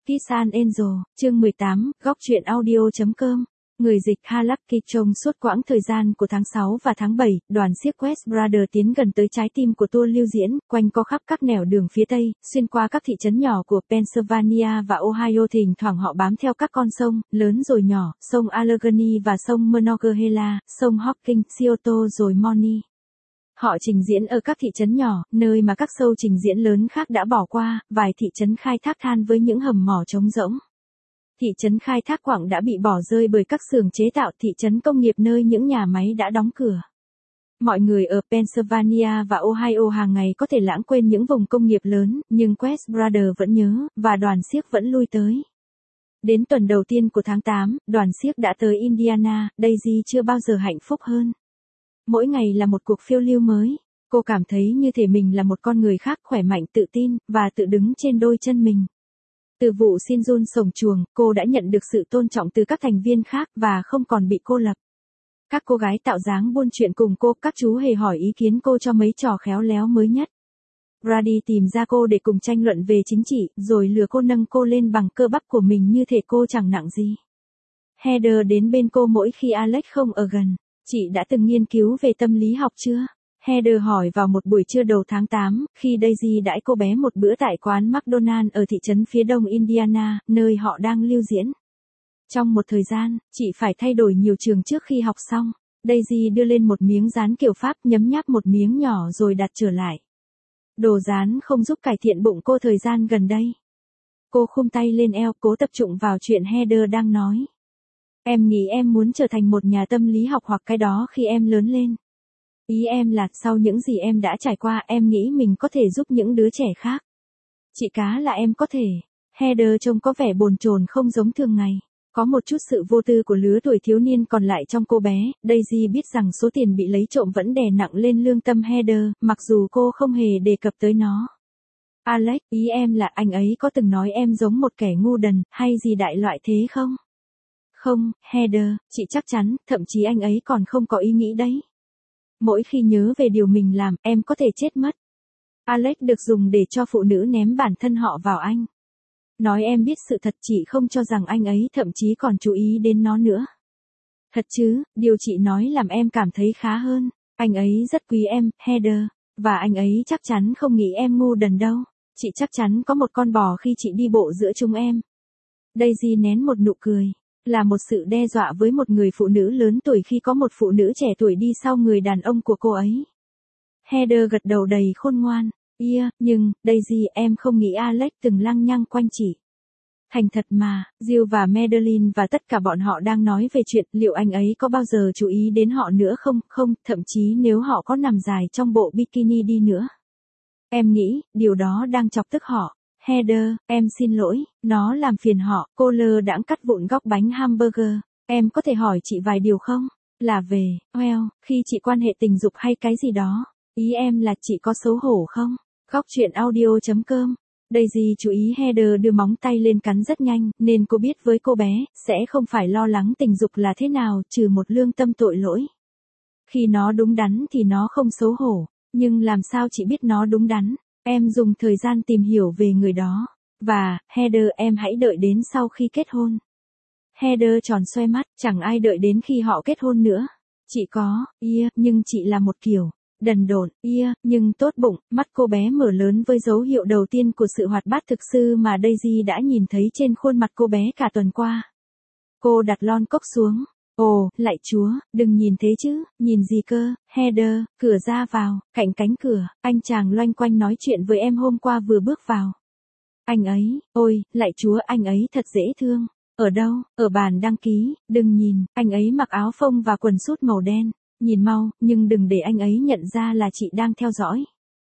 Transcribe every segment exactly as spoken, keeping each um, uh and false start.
Kiss an Angel, chương mười tám, góc truyện audio chấm com. Người dịch Halucky trong suốt quãng thời gian của tháng sáu và tháng bảy, đoàn xiếc West Brothers tiến gần tới trái tim của tour lưu diễn, quanh co khắp các nẻo đường phía Tây, xuyên qua các thị trấn nhỏ của Pennsylvania và Ohio, thỉnh thoảng họ bám theo các con sông, lớn rồi nhỏ, sông Allegheny và sông Monongahela, sông Hawkins, Scioto rồi Moni. Họ trình diễn ở các thị trấn nhỏ, nơi mà các show trình diễn lớn khác đã bỏ qua, vài thị trấn khai thác than với những hầm mỏ trống rỗng. Thị trấn khai thác quặng đã bị bỏ rơi bởi các xưởng chế tạo, thị trấn công nghiệp nơi những nhà máy đã đóng cửa. Mọi người ở Pennsylvania và Ohio hàng ngày có thể lãng quên những vùng công nghiệp lớn, nhưng West Brothers vẫn nhớ, và đoàn xiếc vẫn lui tới. Đến tuần đầu tiên của tháng tám, đoàn xiếc đã tới Indiana, Daisy chưa bao giờ hạnh phúc hơn. Mỗi ngày là một cuộc phiêu lưu mới. Cô cảm thấy như thể mình là một con người khác, khỏe mạnh, tự tin, và tự đứng trên đôi chân mình. Từ vụ xin run sổng chuồng, cô đã nhận được sự tôn trọng từ các thành viên khác, và không còn bị cô lập. Các cô gái tạo dáng buôn chuyện cùng cô, các chú hề hỏi ý kiến cô cho mấy trò khéo léo mới nhất. Brady tìm ra cô để cùng tranh luận về chính trị, rồi lừa cô nâng cô lên bằng cơ bắp của mình như thể cô chẳng nặng gì. Heather đến bên cô mỗi khi Alex không ở gần. Chị đã từng nghiên cứu về tâm lý học chưa? Heather hỏi vào một buổi trưa đầu tháng tám, khi Daisy đãi cô bé một bữa tại quán McDonald's ở thị trấn phía đông Indiana, nơi họ đang lưu diễn. Trong một thời gian, chị phải thay đổi nhiều trường trước khi học xong. Daisy đưa lên một miếng dán kiểu Pháp, nhấm nháp một miếng nhỏ rồi đặt trở lại. Đồ dán không giúp cải thiện bụng cô thời gian gần đây. Cô khum tay lên eo, cố tập trung vào chuyện Heather đang nói. Em nghĩ em muốn trở thành một nhà tâm lý học hoặc cái đó khi em lớn lên. Ý em là, sau những gì em đã trải qua, em nghĩ mình có thể giúp những đứa trẻ khác. Chị cá là em có thể. Heather trông có vẻ bồn chồn không giống thường ngày. Có một chút sự vô tư của lứa tuổi thiếu niên còn lại trong cô bé. Daisy biết rằng số tiền bị lấy trộm vẫn đè nặng lên lương tâm Heather, mặc dù cô không hề đề cập tới nó. Alex, ý em là anh ấy có từng nói em giống một kẻ ngu đần, hay gì đại loại thế không? Không, Heather, chị chắc chắn, thậm chí anh ấy còn không có ý nghĩ đấy. Mỗi khi nhớ về điều mình làm, em có thể chết mất. Alex được dùng để cho phụ nữ ném bản thân họ vào anh. Nói em biết sự thật, chị không cho rằng anh ấy thậm chí còn chú ý đến nó nữa. Thật chứ, điều chị nói làm em cảm thấy khá hơn. Anh ấy rất quý em, Heather, và anh ấy chắc chắn không nghĩ em ngu đần đâu. Chị chắc chắn có một con bò khi chị đi bộ giữa chúng em. Daisy nén một nụ cười. Là một sự đe dọa với một người phụ nữ lớn tuổi khi có một phụ nữ trẻ tuổi đi sau người đàn ông của cô ấy. Heather gật đầu đầy khôn ngoan. Yeah, nhưng, Daisy, em không nghĩ Alex từng lăng nhăng quanh chị. Thành thật mà, Jill và Madeline và tất cả bọn họ đang nói về chuyện liệu anh ấy có bao giờ chú ý đến họ nữa không, không, thậm chí nếu họ có nằm dài trong bộ bikini đi nữa. Em nghĩ, điều đó đang chọc tức họ. Heather, em xin lỗi, nó làm phiền họ. Cô lơ đãng cắt vụn góc bánh hamburger. Em có thể hỏi chị vài điều không? Là về, well, khi chị quan hệ tình dục hay cái gì đó. Ý em là chị có xấu hổ không? Góc truyện audio chấm com. Daisy chú ý Heather đưa móng tay lên cắn rất nhanh, nên cô biết với cô bé, sẽ không phải lo lắng tình dục là thế nào, trừ một lương tâm tội lỗi. Khi nó đúng đắn thì nó không xấu hổ. Nhưng làm sao chị biết nó đúng đắn? Em dùng thời gian tìm hiểu về người đó. Và, Heather, em hãy đợi đến sau khi kết hôn. Heather tròn xoe mắt, chẳng ai đợi đến khi họ kết hôn nữa. Chị có, yeah, nhưng chị là một kiểu đần độn, yeah, nhưng tốt bụng. Mắt cô bé mở lớn với dấu hiệu đầu tiên của sự hoạt bát thực sự mà Daisy đã nhìn thấy trên khuôn mặt cô bé cả tuần qua. Cô đặt lon cốc xuống. Ồ, lạy Chúa, đừng nhìn thế chứ, nhìn gì cơ, Heather, cửa ra vào, cạnh cánh cửa, anh chàng loanh quanh nói chuyện với em hôm qua vừa bước vào. Anh ấy, ôi, lạy Chúa, anh ấy thật dễ thương. Ở đâu? Ở bàn đăng ký, đừng nhìn, anh ấy mặc áo phông và quần sút màu đen. Nhìn mau, nhưng đừng để anh ấy nhận ra là chị đang theo dõi.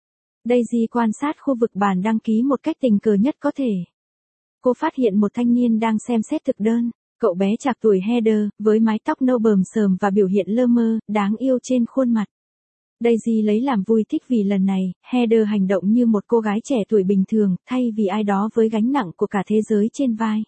Daisy quan sát khu vực bàn đăng ký một cách tình cờ nhất có thể. Cô phát hiện một thanh niên đang xem xét thực đơn. Cậu bé trạc tuổi Heather, với mái tóc nâu bờm sờm và biểu hiện lơ mơ, đáng yêu trên khuôn mặt. Daisy lấy làm vui thích vì lần này, Heather hành động như một cô gái trẻ tuổi bình thường, thay vì ai đó với gánh nặng của cả thế giới trên vai.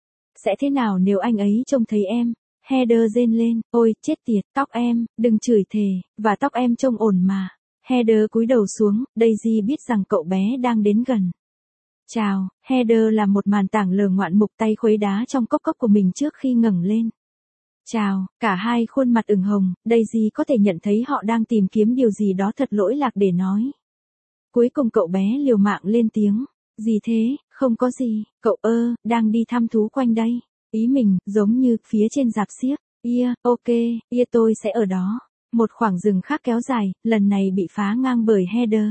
Sẽ thế nào nếu anh ấy trông thấy em? Heather rên lên, ôi, chết tiệt, tóc em, đừng chửi thề, và tóc em trông ổn mà. Heather cúi đầu xuống, Daisy biết rằng cậu bé đang đến gần. Chào, Heather làm một màn tảng lờ ngoạn mục tay khuấy đá trong cốc cốc của mình trước khi ngẩng lên. Chào, cả hai khuôn mặt ửng hồng, Daisy có thể nhận thấy họ đang tìm kiếm điều gì đó thật lỗi lạc để nói. Cuối cùng cậu bé liều mạng lên tiếng. Gì thế, không có gì, cậu ơ, đang đi thăm thú quanh đây. Ý mình, giống như, phía trên rạp xiếc. Yeah, ok, yeah tôi sẽ ở đó. Một khoảng rừng khác kéo dài, lần này bị phá ngang bởi Heather.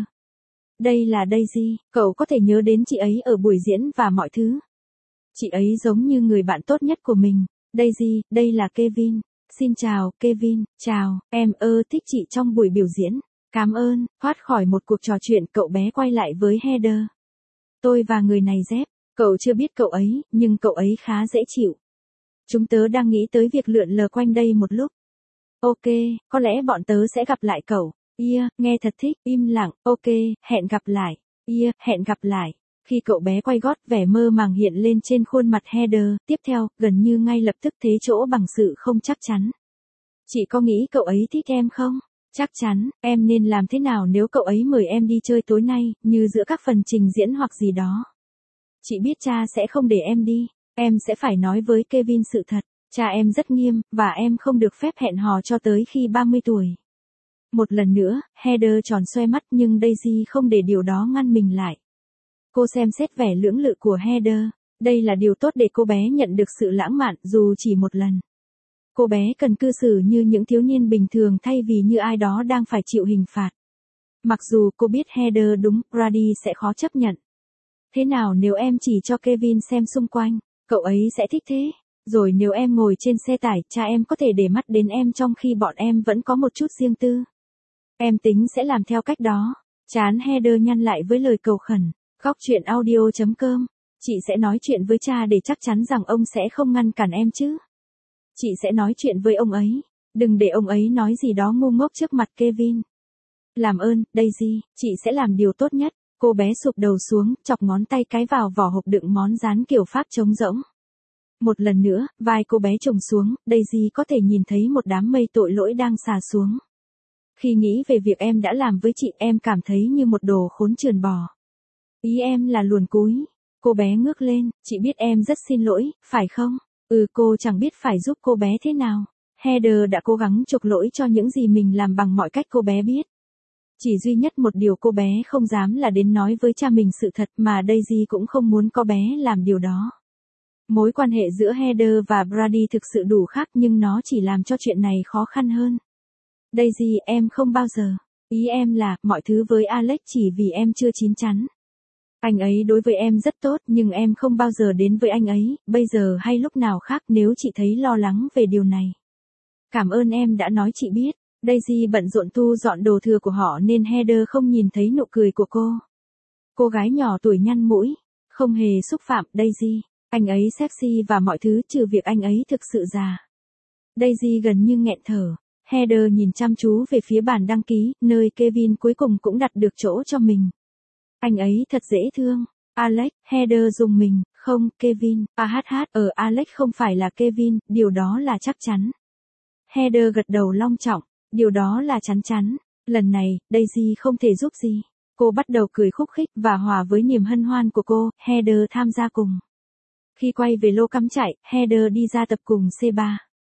Đây là Daisy, cậu có thể nhớ đến chị ấy ở buổi diễn và mọi thứ. Chị ấy giống như người bạn tốt nhất của mình. Daisy, đây là Kevin. Xin chào, Kevin, chào, em ơ thích chị trong buổi biểu diễn. Cảm ơn, thoát khỏi một cuộc trò chuyện cậu bé quay lại với Heather. Tôi và người này dép, cậu chưa biết cậu ấy, nhưng cậu ấy khá dễ chịu. Chúng tớ đang nghĩ tới việc lượn lờ quanh đây một lúc. Ok, có lẽ bọn tớ sẽ gặp lại cậu. Yeah, nghe thật thích, im lặng, ok, hẹn gặp lại. Yeah, hẹn gặp lại. Khi cậu bé quay gót, vẻ mơ màng hiện lên trên khuôn mặt Heather, tiếp theo, gần như ngay lập tức thế chỗ bằng sự không chắc chắn. Chị có nghĩ cậu ấy thích em không? Chắc chắn, em nên làm thế nào nếu cậu ấy mời em đi chơi tối nay, như giữa các phần trình diễn hoặc gì đó? Chị biết cha sẽ không để em đi, em sẽ phải nói với Kevin sự thật. Cha em rất nghiêm, và em không được phép hẹn hò cho tới khi ba mươi tuổi. Một lần nữa, Heather tròn xoe mắt nhưng Daisy không để điều đó ngăn mình lại. Cô xem xét vẻ lưỡng lự của Heather. Đây là điều tốt để cô bé nhận được sự lãng mạn dù chỉ một lần. Cô bé cần cư xử như những thiếu niên bình thường thay vì như ai đó đang phải chịu hình phạt. Mặc dù cô biết Heather đúng, Brady sẽ khó chấp nhận. Thế nào nếu em chỉ cho Kevin xem xung quanh, cậu ấy sẽ thích thế. Rồi nếu em ngồi trên xe tải, cha em có thể để mắt đến em trong khi bọn em vẫn có một chút riêng tư. Em tính sẽ làm theo cách đó. Trán Heather nhăn lại với lời cầu khẩn. Góc chuyện audio chấm com. Chị sẽ nói chuyện với cha để chắc chắn rằng ông sẽ không ngăn cản em chứ. Chị sẽ nói chuyện với ông ấy. Đừng để ông ấy nói gì đó ngu ngốc trước mặt Kevin. Làm ơn, Daisy, chị sẽ làm điều tốt nhất. Cô bé sụp đầu xuống, chọc ngón tay cái vào vỏ hộp đựng món rán kiểu Pháp trống rỗng. Một lần nữa, vai cô bé trùng xuống, Daisy có thể nhìn thấy một đám mây tội lỗi đang xà xuống. Khi nghĩ về việc em đã làm với chị, em cảm thấy như một đồ khốn trườn bò. Ý em là luồn cúi. Cô bé ngước lên, chị biết em rất xin lỗi, phải không? Ừ, cô chẳng biết phải giúp cô bé thế nào. Heather đã cố gắng chuộc lỗi cho những gì mình làm bằng mọi cách cô bé biết. Chỉ duy nhất một điều cô bé không dám là đến nói với cha mình sự thật, mà Daisy cũng không muốn cô bé làm điều đó. Mối quan hệ giữa Heather và Brady thực sự đủ khác nhưng nó chỉ làm cho chuyện này khó khăn hơn. Daisy, em không bao giờ. Ý em là, mọi thứ với Alex chỉ vì em chưa chín chắn. Anh ấy đối với em rất tốt nhưng em không bao giờ đến với anh ấy, bây giờ hay lúc nào khác nếu chị thấy lo lắng về điều này. Cảm ơn em đã nói chị biết. Daisy bận rộn thu dọn đồ thừa của họ nên Heather không nhìn thấy nụ cười của cô. Cô gái nhỏ tuổi nhăn mũi. Không hề xúc phạm, Daisy. Anh ấy sexy và mọi thứ trừ việc anh ấy thực sự già. Daisy gần như nghẹn thở. Heather nhìn chăm chú về phía bàn đăng ký, nơi Kevin cuối cùng cũng đặt được chỗ cho mình. Anh ấy thật dễ thương. Alex, Heather dùng mình, không, Kevin, a hát hát, ở Alex không phải là Kevin, điều đó là chắc chắn. Heather gật đầu long trọng, điều đó là chắn chắn. Lần này, Daisy không thể giúp gì. Cô bắt đầu cười khúc khích và hòa với niềm hân hoan của cô, Heather tham gia cùng. Khi quay về lô cắm trại, Heather đi ra tập cùng xê ba.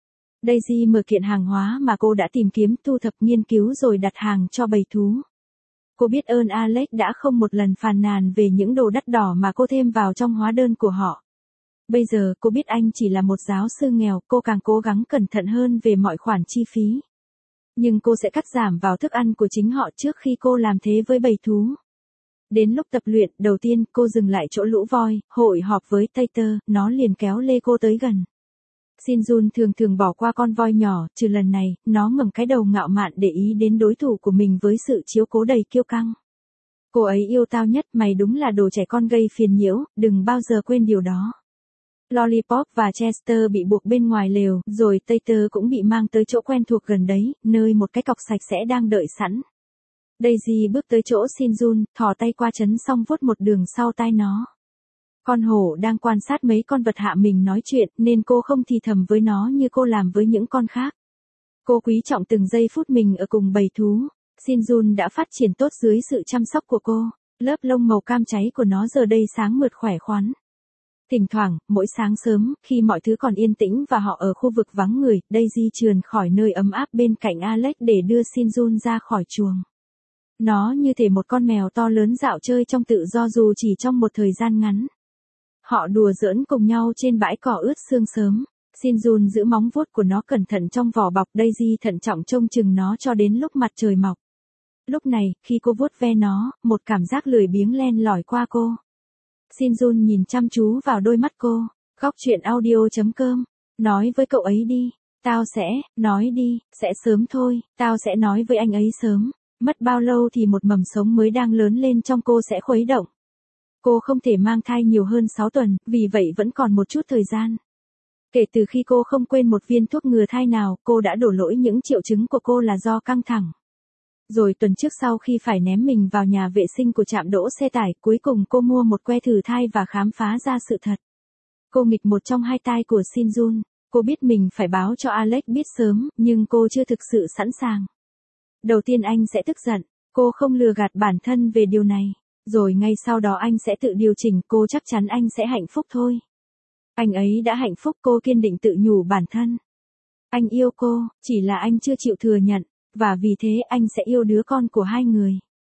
Daisy mở kiện hàng hóa mà cô đã tìm kiếm, thu thập, nghiên cứu rồi đặt hàng cho bầy thú. Cô biết ơn Alex đã không một lần phàn nàn về những đồ đắt đỏ mà cô thêm vào trong hóa đơn của họ. Bây giờ cô biết anh chỉ là một giáo sư nghèo, cô càng cố gắng cẩn thận hơn về mọi khoản chi phí. Nhưng cô sẽ cắt giảm vào thức ăn của chính họ trước khi cô làm thế với bầy thú. Đến lúc tập luyện, đầu tiên cô dừng lại chỗ lũ voi, hội họp với Tater, nó liền kéo lê cô tới gần. Shinjun thường thường bỏ qua con voi nhỏ, trừ lần này, nó ngẩng cái đầu ngạo mạn để ý đến đối thủ của mình với sự chiếu cố đầy kiêu căng. Cô ấy yêu tao nhất, mày đúng là đồ trẻ con gây phiền nhiễu, đừng bao giờ quên điều đó. Lollipop và Chester bị buộc bên ngoài lều, rồi Tater cũng bị mang tới chỗ quen thuộc gần đấy, nơi một cái cọc sạch sẽ đang đợi sẵn. Daisy bước tới chỗ Shinjun, thò tay qua chấn xong vuốt một đường sau tai nó. Con hổ đang quan sát mấy con vật hạ mình nói chuyện, nên cô không thì thầm với nó như cô làm với những con khác. Cô quý trọng từng giây phút mình ở cùng bầy thú. Shinjun đã phát triển tốt dưới sự chăm sóc của cô. Lớp lông màu cam cháy của nó giờ đây sáng mượt khỏe khoắn. Thỉnh thoảng, mỗi sáng sớm, khi mọi thứ còn yên tĩnh và họ ở khu vực vắng người, Daisy trườn khỏi nơi ấm áp bên cạnh Alex để đưa Shinjun ra khỏi chuồng. Nó như thể một con mèo to lớn dạo chơi trong tự do dù chỉ trong một thời gian ngắn. Họ đùa giỡn cùng nhau trên bãi cỏ ướt sương sớm. Shinjun giữ móng vuốt của nó cẩn thận trong vỏ bọc, Daisy thận trọng trông chừng nó cho đến lúc mặt trời mọc. Lúc này, khi cô vuốt ve nó, một cảm giác lười biếng len lỏi qua cô. Shinjun nhìn chăm chú vào đôi mắt cô. Góc truyện audio chấm com. Nói với cậu ấy đi. Tao sẽ, nói đi, sẽ sớm thôi, tao sẽ nói với anh ấy sớm. Mất bao lâu thì một mầm sống mới đang lớn lên trong cô sẽ khuấy động. Cô không thể mang thai nhiều hơn sáu tuần, vì vậy vẫn còn một chút thời gian. Kể từ khi cô không quên một viên thuốc ngừa thai nào, cô đã đổ lỗi những triệu chứng của cô là do căng thẳng. Rồi tuần trước sau khi phải ném mình vào nhà vệ sinh của trạm đỗ xe tải, cuối cùng cô mua một que thử thai và khám phá ra sự thật. Cô nghịch một trong hai tai của Shinjun. Cô biết mình phải báo cho Alex biết sớm, nhưng cô chưa thực sự sẵn sàng. Đầu tiên anh sẽ tức giận, cô không lừa gạt bản thân về điều này. Rồi ngay sau đó anh sẽ tự điều chỉnh, cô chắc chắn anh sẽ hạnh phúc thôi. Anh ấy đã hạnh phúc, cô kiên định tự nhủ bản thân. Anh yêu cô, chỉ là anh chưa chịu thừa nhận, và vì thế anh sẽ yêu đứa con của hai người.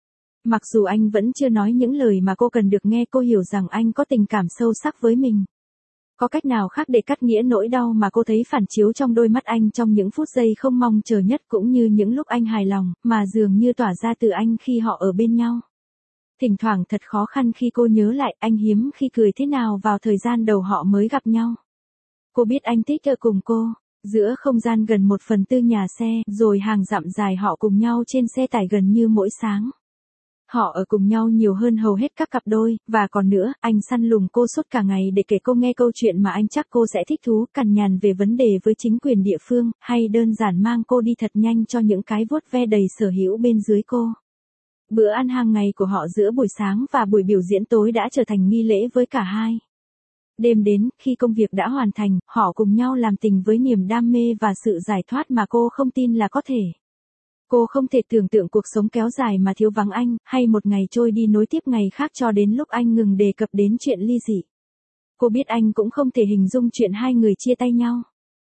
Mặc dù anh vẫn chưa nói những lời mà cô cần được nghe, cô hiểu rằng anh có tình cảm sâu sắc với mình. Có cách nào khác để cắt nghĩa nỗi đau mà cô thấy phản chiếu trong đôi mắt anh trong những phút giây không mong chờ nhất, cũng như những lúc anh hài lòng, mà dường như tỏa ra từ anh khi họ ở bên nhau. Thỉnh thoảng thật khó khăn khi cô nhớ lại anh hiếm khi cười thế nào vào thời gian đầu họ mới gặp nhau. Cô biết anh thích ở cùng cô, giữa không gian gần một phần tư nhà xe, rồi hàng dặm dài họ cùng nhau trên xe tải gần như mỗi sáng. Họ ở cùng nhau nhiều hơn hầu hết các cặp đôi, và còn nữa, anh săn lùng cô suốt cả ngày để kể cô nghe câu chuyện mà anh chắc cô sẽ thích thú, cằn nhằn về vấn đề với chính quyền địa phương, hay đơn giản mang cô đi thật nhanh cho những cái vuốt ve đầy sở hữu bên dưới cô. Bữa ăn hàng ngày của họ giữa buổi sáng và buổi biểu diễn tối đã trở thành nghi lễ với cả hai. Đêm đến, khi công việc đã hoàn thành, họ cùng nhau làm tình với niềm đam mê và sự giải thoát mà cô không tin là có thể. Cô không thể tưởng tượng cuộc sống kéo dài mà thiếu vắng anh, hay một ngày trôi đi nối tiếp ngày khác cho đến lúc anh ngừng đề cập đến chuyện ly dị. Cô biết anh cũng không thể hình dung chuyện hai người chia tay nhau.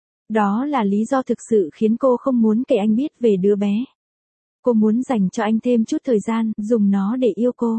Đó là lý do thực sự khiến cô không muốn kể anh biết về đứa bé. Cô muốn dành cho anh thêm chút thời gian, dùng nó để yêu cô.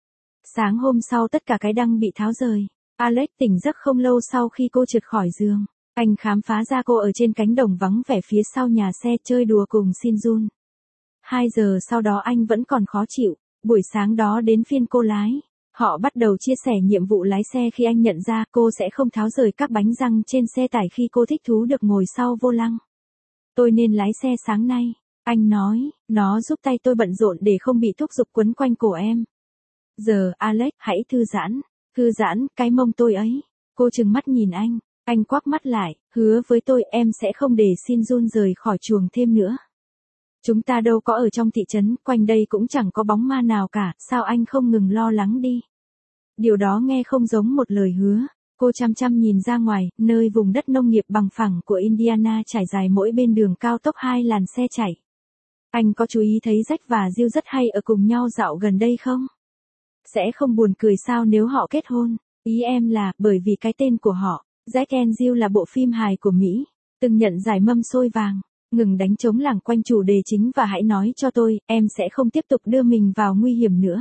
Sáng hôm sau tất cả cái đăng bị tháo rời. Alex tỉnh giấc không lâu sau khi cô trượt khỏi giường. Anh khám phá ra cô ở trên cánh đồng vắng vẻ phía sau nhà xe chơi đùa cùng Shinjun. Hai giờ sau đó anh vẫn còn khó chịu. Buổi sáng đó đến phiên cô lái. Họ bắt đầu chia sẻ nhiệm vụ lái xe khi anh nhận ra cô sẽ không tháo rời các bánh răng trên xe tải khi cô thích thú được ngồi sau vô lăng. Tôi nên lái xe sáng nay. Anh nói, nó giúp tay tôi bận rộn để không bị thúc giục quấn quanh cổ em. Giờ, Alex, hãy thư giãn. Thư giãn, cái mông tôi ấy. Cô trừng mắt nhìn anh. Anh quắc mắt lại, hứa với tôi em sẽ không để Shinjun rời khỏi chuồng thêm nữa. Chúng ta đâu có ở trong thị trấn, quanh đây cũng chẳng có bóng ma nào cả, sao anh không ngừng lo lắng đi. Điều đó nghe không giống một lời hứa. Cô chăm chăm nhìn ra ngoài, nơi vùng đất nông nghiệp bằng phẳng của Indiana trải dài mỗi bên đường cao tốc hai làn xe chạy. Anh có chú ý thấy Jack và Jill rất hay ở cùng nhau dạo gần đây không? Sẽ không buồn cười sao nếu họ kết hôn? Ý em là, bởi vì cái tên của họ, Jack and Jill là bộ phim hài của Mỹ, từng nhận giải mâm xôi vàng. Ngừng đánh trống lảng quanh chủ đề chính và hãy nói cho tôi, em sẽ không tiếp tục đưa mình vào nguy hiểm nữa.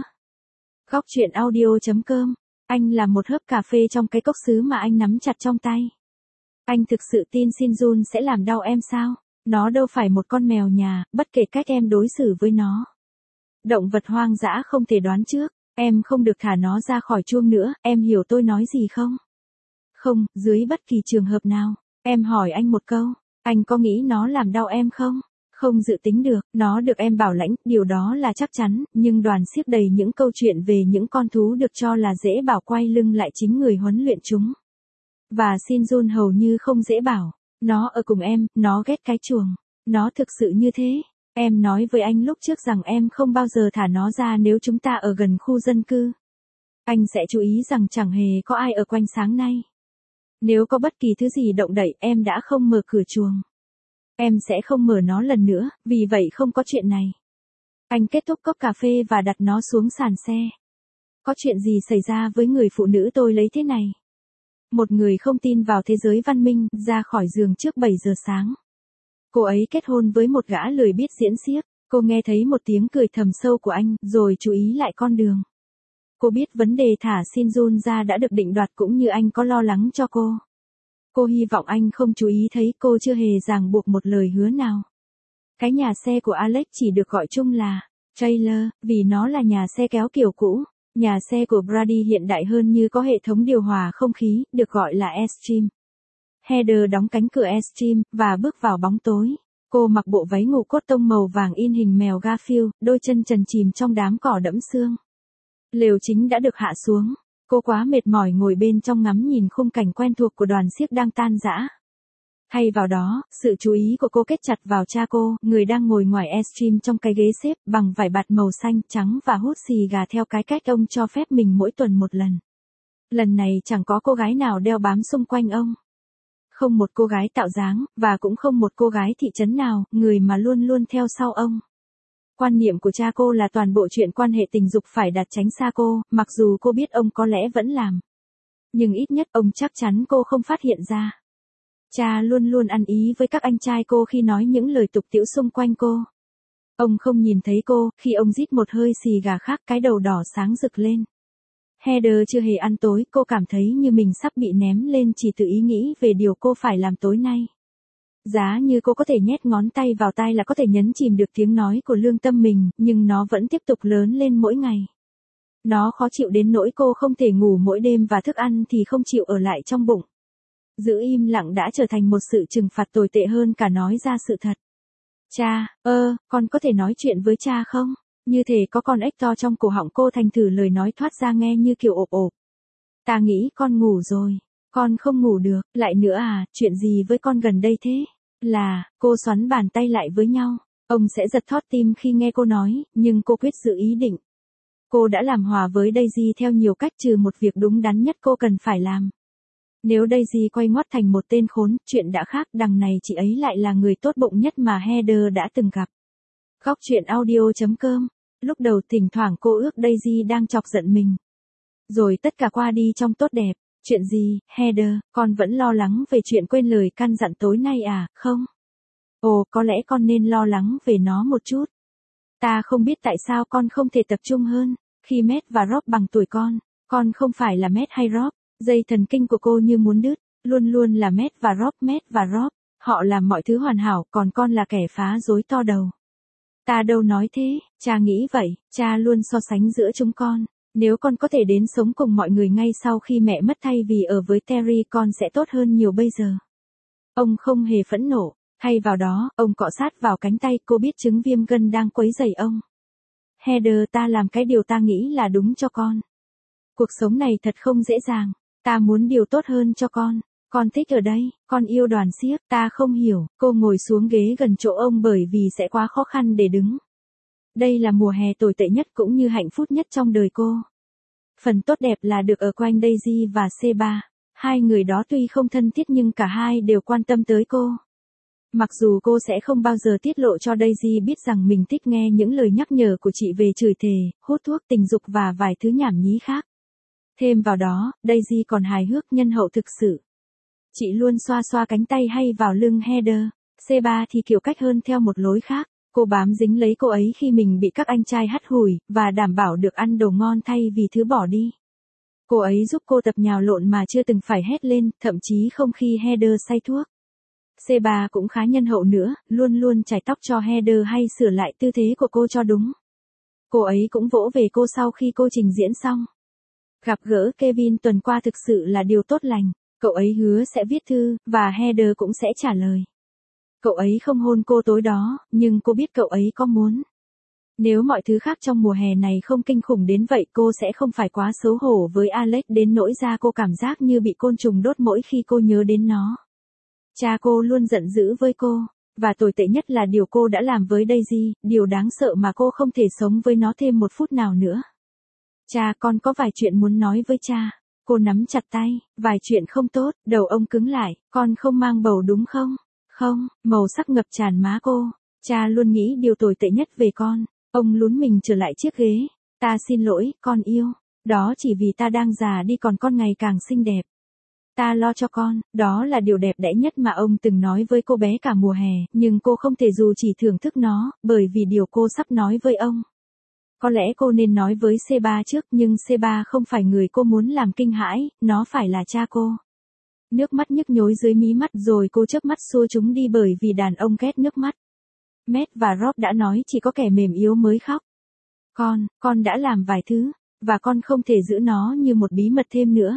Góc truyện audio chấm com. Anh là một hớp cà phê trong cái cốc sứ mà anh nắm chặt trong tay. Anh thực sự tin Shinjun sẽ làm đau em sao? Nó đâu phải một con mèo nhà, bất kể cách em đối xử với nó. Động vật hoang dã không thể đoán trước, em không được thả nó ra khỏi chuông nữa, em hiểu tôi nói gì không? Không, dưới bất kỳ trường hợp nào. Em hỏi anh một câu, anh có nghĩ nó làm đau em không? Không dự tính được, nó được em bảo lãnh, điều đó là chắc chắn, nhưng đoàn xiếc đầy những câu chuyện về những con thú được cho là dễ bảo quay lưng lại chính người huấn luyện chúng. Và Shinjun hầu như không dễ bảo. Nó ở cùng em, nó ghét cái chuồng. Nó thực sự như thế. Em nói với anh lúc trước rằng em không bao giờ thả nó ra nếu chúng ta ở gần khu dân cư. Anh sẽ chú ý rằng chẳng hề có ai ở quanh sáng nay. Nếu có bất kỳ thứ gì động đậy, em đã không mở cửa chuồng. Em sẽ không mở nó lần nữa, vì vậy không có chuyện này. Anh kết thúc cốc cà phê và đặt nó xuống sàn xe. Có chuyện gì xảy ra với người phụ nữ tôi lấy thế này? Một người không tin vào thế giới văn minh, ra khỏi giường trước bảy giờ sáng. Cô ấy kết hôn với một gã lười biết diễn xiếc. Cô nghe thấy một tiếng cười thầm sâu của anh, rồi chú ý lại con đường. Cô biết vấn đề thả Shin Jun ra đã được định đoạt cũng như anh có lo lắng cho cô. Cô hy vọng anh không chú ý thấy cô chưa hề ràng buộc một lời hứa nào. Cái nhà xe của Alex chỉ được gọi chung là trailer, vì nó là nhà xe kéo kiểu cũ. Nhà xe của Brady hiện đại hơn như có hệ thống điều hòa không khí, được gọi là Extreme. Heather đóng cánh cửa Extreme, và bước vào bóng tối. Cô mặc bộ váy ngủ cốt tông màu vàng in hình mèo Garfield, đôi chân trần chìm trong đám cỏ đẫm sương. Lều chính đã được hạ xuống. Cô quá mệt mỏi ngồi bên trong ngắm nhìn khung cảnh quen thuộc của đoàn xiếc đang tan rã. Thay vào đó, sự chú ý của cô kết chặt vào cha cô, người đang ngồi ngoài Extreme trong cái ghế xếp bằng vải bạt màu xanh trắng và hút xì gà theo cái cách ông cho phép mình mỗi tuần một lần. Lần này chẳng có cô gái nào đeo bám xung quanh ông. Không một cô gái tạo dáng, và cũng không một cô gái thị trấn nào, người mà luôn luôn theo sau ông. Quan niệm của cha cô là toàn bộ chuyện quan hệ tình dục phải đặt tránh xa cô, mặc dù cô biết ông có lẽ vẫn làm. Nhưng ít nhất ông chắc chắn cô không phát hiện ra. Cha luôn luôn ăn ý với các anh trai cô khi nói những lời tục tĩu xung quanh cô. Ông không nhìn thấy cô, khi ông rít một hơi xì gà khác cái đầu đỏ sáng rực lên. Heather chưa hề ăn tối, cô cảm thấy như mình sắp bị ném lên chỉ từ ý nghĩ về điều cô phải làm tối nay. Giá như cô có thể nhét ngón tay vào tai là có thể nhấn chìm được tiếng nói của lương tâm mình, nhưng nó vẫn tiếp tục lớn lên mỗi ngày. Nó khó chịu đến nỗi cô không thể ngủ mỗi đêm và thức ăn thì không chịu ở lại trong bụng. Giữ im lặng đã trở thành một sự trừng phạt tồi tệ hơn cả nói ra sự thật. Cha, ơ, con có thể nói chuyện với cha không? Như thể có con ếch to trong cổ họng cô thành thử lời nói thoát ra nghe như kiểu ộp ộp. Ta nghĩ con ngủ rồi. Con không ngủ được, lại nữa à, chuyện gì với con gần đây thế? Là, cô xoắn bàn tay lại với nhau. Ông sẽ giật thót tim khi nghe cô nói, nhưng cô quyết giữ ý định. Cô đã làm hòa với Daisy theo nhiều cách trừ một việc đúng đắn nhất cô cần phải làm. Nếu Daisy quay ngoắt thành một tên khốn, chuyện đã khác, đằng này chị ấy lại là người tốt bụng nhất mà Heather đã từng gặp. Góc truyện audio chấm com. Lúc đầu thỉnh thoảng cô ước Daisy đang chọc giận mình. Rồi tất cả qua đi trong tốt đẹp. Chuyện gì, Heather, con vẫn lo lắng về chuyện quên lời căn dặn tối nay à, không? Ồ, có lẽ con nên lo lắng về nó một chút. Ta không biết tại sao con không thể tập trung hơn. Khi Matt và Rob bằng tuổi con, con không phải là Matt hay Rob. Dây thần kinh của cô như muốn đứt, luôn luôn là Matt và Rob, Matt và Rob. Họ làm mọi thứ hoàn hảo, còn con là kẻ phá rối to đầu. Ta đâu nói thế, cha nghĩ vậy, cha luôn so sánh giữa chúng con. Nếu con có thể đến sống cùng mọi người ngay sau khi mẹ mất thay vì ở với Terry, con sẽ tốt hơn nhiều bây giờ. Ông không hề phẫn nộ, thay vào đó, ông cọ sát vào cánh tay, cô biết chứng viêm gân đang quấy rầy ông. Heather, ta làm cái điều ta nghĩ là đúng cho con. Cuộc sống này thật không dễ dàng, ta muốn điều tốt hơn cho con. Con thích ở đây, con yêu đoàn xiếc, ta không hiểu. Cô ngồi xuống ghế gần chỗ ông bởi vì sẽ quá khó khăn để đứng. Đây là mùa hè tồi tệ nhất cũng như hạnh phúc nhất trong đời cô. Phần tốt đẹp là được ở quanh Daisy và xê ba. Hai người đó tuy không thân thiết nhưng cả hai đều quan tâm tới cô. Mặc dù cô sẽ không bao giờ tiết lộ cho Daisy biết rằng mình thích nghe những lời nhắc nhở của chị về chửi thề, hút thuốc, tình dục và vài thứ nhảm nhí khác. Thêm vào đó, Daisy còn hài hước nhân hậu thực sự. Chị luôn xoa xoa cánh tay hay vào lưng Heather. xê ba thì kiểu cách hơn theo một lối khác. Cô bám dính lấy cô ấy khi mình bị các anh trai hắt hủi, và đảm bảo được ăn đồ ngon thay vì thứ bỏ đi. Cô ấy giúp cô tập nhào lộn mà chưa từng phải hét lên, thậm chí không khi Heather say thuốc. xê ba cũng khá nhân hậu nữa, luôn luôn chải tóc cho Heather hay sửa lại tư thế của cô cho đúng. Cô ấy cũng vỗ về cô sau khi cô trình diễn xong. Gặp gỡ Kevin tuần qua thực sự là điều tốt lành. Cậu ấy hứa sẽ viết thư, và Heather cũng sẽ trả lời. Cậu ấy không hôn cô tối đó, nhưng cô biết cậu ấy có muốn. Nếu mọi thứ khác trong mùa hè này không kinh khủng đến vậy, cô sẽ không phải quá xấu hổ với Alex đến nỗi ra cô cảm giác như bị côn trùng đốt mỗi khi cô nhớ đến nó. Cha cô luôn giận dữ với cô, và tồi tệ nhất là điều cô đã làm với Daisy, điều đáng sợ mà cô không thể sống với nó thêm một phút nào nữa. Cha, con có vài chuyện muốn nói với cha. Cô nắm chặt tay, vài chuyện không tốt, đầu ông cứng lại, con không mang bầu đúng không? Không, màu sắc ngập tràn má cô. Cha luôn nghĩ điều tồi tệ nhất về con. Ông lún mình trở lại chiếc ghế. Ta xin lỗi, con yêu. Đó chỉ vì ta đang già đi còn con ngày càng xinh đẹp. Ta lo cho con, đó là điều đẹp đẽ nhất mà ông từng nói với cô bé cả mùa hè, nhưng cô không thể dù chỉ thưởng thức nó, bởi vì điều cô sắp nói với ông. Có lẽ cô nên nói với xê ba trước, nhưng xê ba không phải người cô muốn làm kinh hãi, nó phải là cha cô. Nước mắt nhức nhối dưới mí mắt rồi cô chớp mắt xua chúng đi bởi vì đàn ông ghét nước mắt. Matt và Rob đã nói chỉ có kẻ mềm yếu mới khóc. Con, con đã làm vài thứ, và con không thể giữ nó như một bí mật thêm nữa.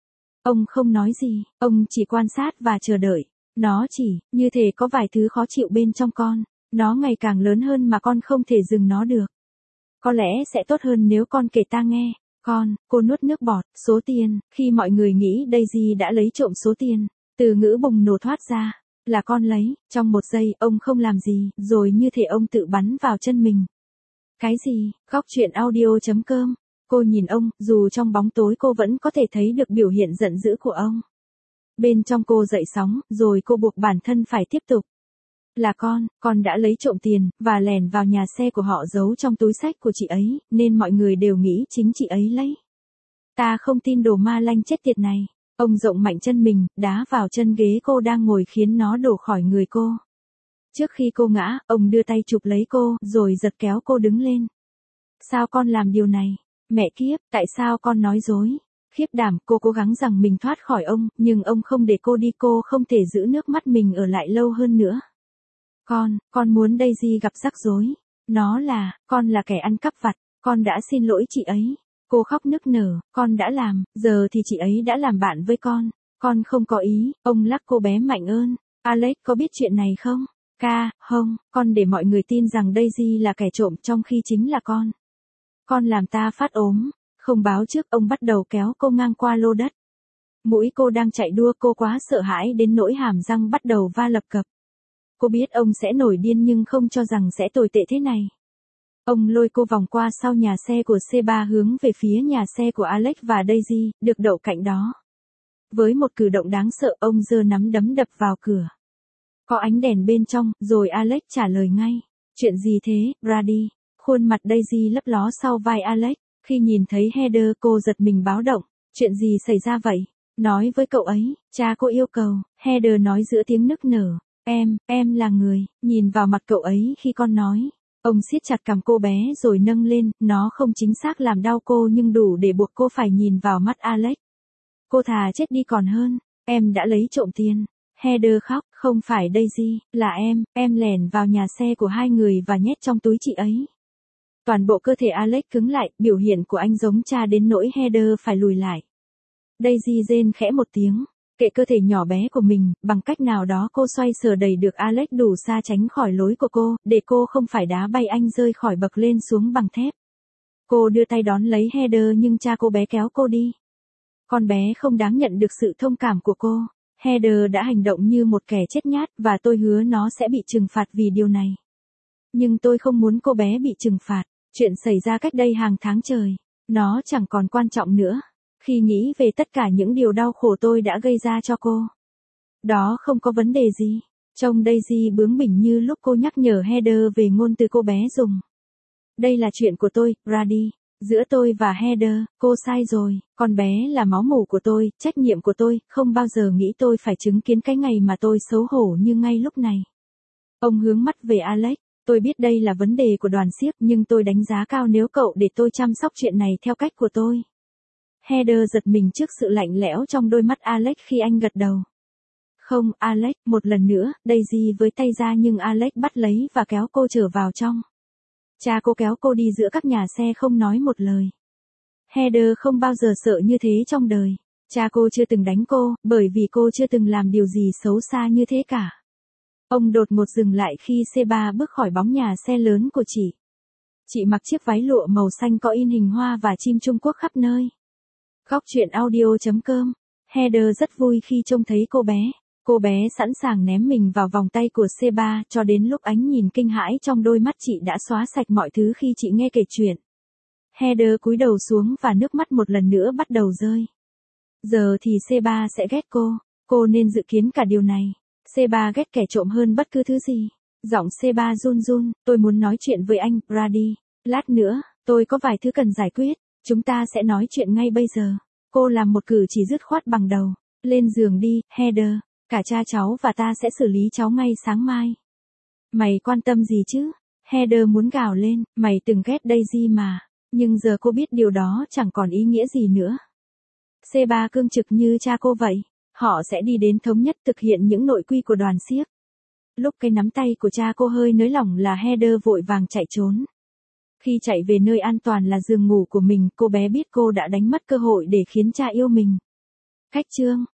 Ông không nói gì, ông chỉ quan sát và chờ đợi. Nó chỉ, như thể có vài thứ khó chịu bên trong con. Nó ngày càng lớn hơn mà con không thể dừng nó được. Có lẽ sẽ tốt hơn nếu con kể ta nghe. Con, cô nuốt nước bọt, số tiền, khi mọi người nghĩ Daisy đã lấy trộm số tiền. Từ ngữ bùng nổ thoát ra, là con lấy, trong một giây, ông không làm gì, rồi như thể ông tự bắn vào chân mình. Cái gì, góc chuyện audio chấm com. Cô nhìn ông, dù trong bóng tối cô vẫn có thể thấy được biểu hiện giận dữ của ông. Bên trong cô dậy sóng, rồi cô buộc bản thân phải tiếp tục. Là con, con đã lấy trộm tiền, và lèn vào nhà xe của họ giấu trong túi xách của chị ấy, nên mọi người đều nghĩ chính chị ấy lấy. Ta không tin đồ ma lanh chết tiệt này. Ông rộng mạnh chân mình, đá vào chân ghế cô đang ngồi khiến nó đổ khỏi người cô. Trước khi cô ngã, ông đưa tay chụp lấy cô, rồi giật kéo cô đứng lên. Sao con làm điều này? Mẹ kiếp, tại sao con nói dối? Khiếp đảm, cô cố gắng rằng mình thoát khỏi ông, nhưng ông không để cô đi, cô không thể giữ nước mắt mình ở lại lâu hơn nữa. Con, con muốn Daisy gặp rắc rối. Nó là, con là kẻ ăn cắp vặt, con đã xin lỗi chị ấy. Cô khóc nức nở, con đã làm, giờ thì chị ấy đã làm bạn với con. Con không có ý, ông lắc cô bé mạnh ơn. Alex có biết chuyện này không? Ca, không, con để mọi người tin rằng Daisy là kẻ trộm trong khi chính là con. Con làm ta phát ốm. Không báo trước, ông bắt đầu kéo cô ngang qua lô đất. Mũi cô đang chạy đua, cô quá sợ hãi đến nỗi hàm răng bắt đầu va lập cập. Cô biết ông sẽ nổi điên nhưng không cho rằng sẽ tồi tệ thế này. Ông lôi cô vòng qua sau nhà xe của xê ba hướng về phía nhà xe của Alex và Daisy, được đậu cạnh đó. Với một cử động đáng sợ, ông giơ nắm đấm đập vào cửa. Có ánh đèn bên trong, rồi Alex trả lời ngay. Chuyện gì thế, Brady? Khuôn mặt Daisy lấp ló sau vai Alex. Khi nhìn thấy Heather, cô giật mình báo động. Chuyện gì xảy ra vậy? Nói với cậu ấy, cha cô yêu cầu. Heather nói giữa tiếng nức nở. Em, em là người, nhìn vào mặt cậu ấy khi con nói. Ông siết chặt cằm cô bé rồi nâng lên, nó không chính xác làm đau cô nhưng đủ để buộc cô phải nhìn vào mắt Alex. Cô thà chết đi còn hơn, em đã lấy trộm tiền. Heather khóc, không phải Daisy, là em, em lẻn vào nhà xe của hai người và nhét trong túi chị ấy. Toàn bộ cơ thể Alex cứng lại, biểu hiện của anh giống cha đến nỗi Heather phải lùi lại. Daisy rên khẽ một tiếng. Kệ cơ thể nhỏ bé của mình, bằng cách nào đó cô xoay sở đẩy được Alex đủ xa tránh khỏi lối của cô, để cô không phải đá bay anh rơi khỏi bậc lên xuống bằng thép. Cô đưa tay đón lấy Heather nhưng cha cô bé kéo cô đi. Con bé không đáng nhận được sự thông cảm của cô. Heather đã hành động như một kẻ chết nhát và tôi hứa nó sẽ bị trừng phạt vì điều này. Nhưng tôi không muốn cô bé bị trừng phạt. Chuyện xảy ra cách đây hàng tháng trời. Nó chẳng còn quan trọng nữa. Khi nghĩ về tất cả những điều đau khổ tôi đã gây ra cho cô. Đó không có vấn đề gì. Trông Daisy bướng bỉnh như lúc cô nhắc nhở Heather về ngôn từ cô bé dùng. Đây là chuyện của tôi, Brady. Giữa tôi và Heather, cô sai rồi. Con bé là máu mủ của tôi, trách nhiệm của tôi, không bao giờ nghĩ tôi phải chứng kiến cái ngày mà tôi xấu hổ như ngay lúc này. Ông hướng mắt về Alex. Tôi biết đây là vấn đề của đoàn xiếc nhưng tôi đánh giá cao nếu cậu để tôi chăm sóc chuyện này theo cách của tôi. Heather giật mình trước sự lạnh lẽo trong đôi mắt Alex khi anh gật đầu. Không, Alex, một lần nữa, Daisy với tay ra nhưng Alex bắt lấy và kéo cô trở vào trong. Cha cô kéo cô đi giữa các nhà xe không nói một lời. Heather không bao giờ sợ như thế trong đời. Cha cô chưa từng đánh cô, bởi vì cô chưa từng làm điều gì xấu xa như thế cả. Ông đột ngột dừng lại khi xê ba bước khỏi bóng nhà xe lớn của chị. Chị mặc chiếc váy lụa màu xanh có in hình hoa và chim Trung Quốc khắp nơi. Góc chuyện audio chấm com. Heather rất vui khi trông thấy cô bé. Cô bé sẵn sàng ném mình vào vòng tay của xê ba cho đến lúc ánh nhìn kinh hãi trong đôi mắt chị đã xóa sạch mọi thứ khi chị nghe kể chuyện. Heather cúi đầu xuống và nước mắt một lần nữa bắt đầu rơi. Giờ thì xê ba sẽ ghét cô. Cô nên dự kiến cả điều này. xê ba ghét kẻ trộm hơn bất cứ thứ gì. Giọng xê ba run run, tôi muốn nói chuyện với anh, Brady. Lát nữa, tôi có vài thứ cần giải quyết. Chúng ta sẽ nói chuyện ngay bây giờ. Cô làm một cử chỉ dứt khoát bằng đầu. Lên giường đi, Heather. Cả cha cháu và ta sẽ xử lý cháu ngay sáng mai. Mày quan tâm gì chứ? Heather muốn gào lên, mày từng ghét Daisy mà. Nhưng giờ cô biết điều đó chẳng còn ý nghĩa gì nữa. xê ba cương trực như cha cô vậy. Họ sẽ đi đến thống nhất thực hiện những nội quy của đoàn xiếc. Lúc cái nắm tay của cha cô hơi nới lỏng là Heather vội vàng chạy trốn. Khi chạy về nơi an toàn là giường ngủ của mình, cô bé biết cô đã đánh mất cơ hội để khiến cha yêu mình. Cách chương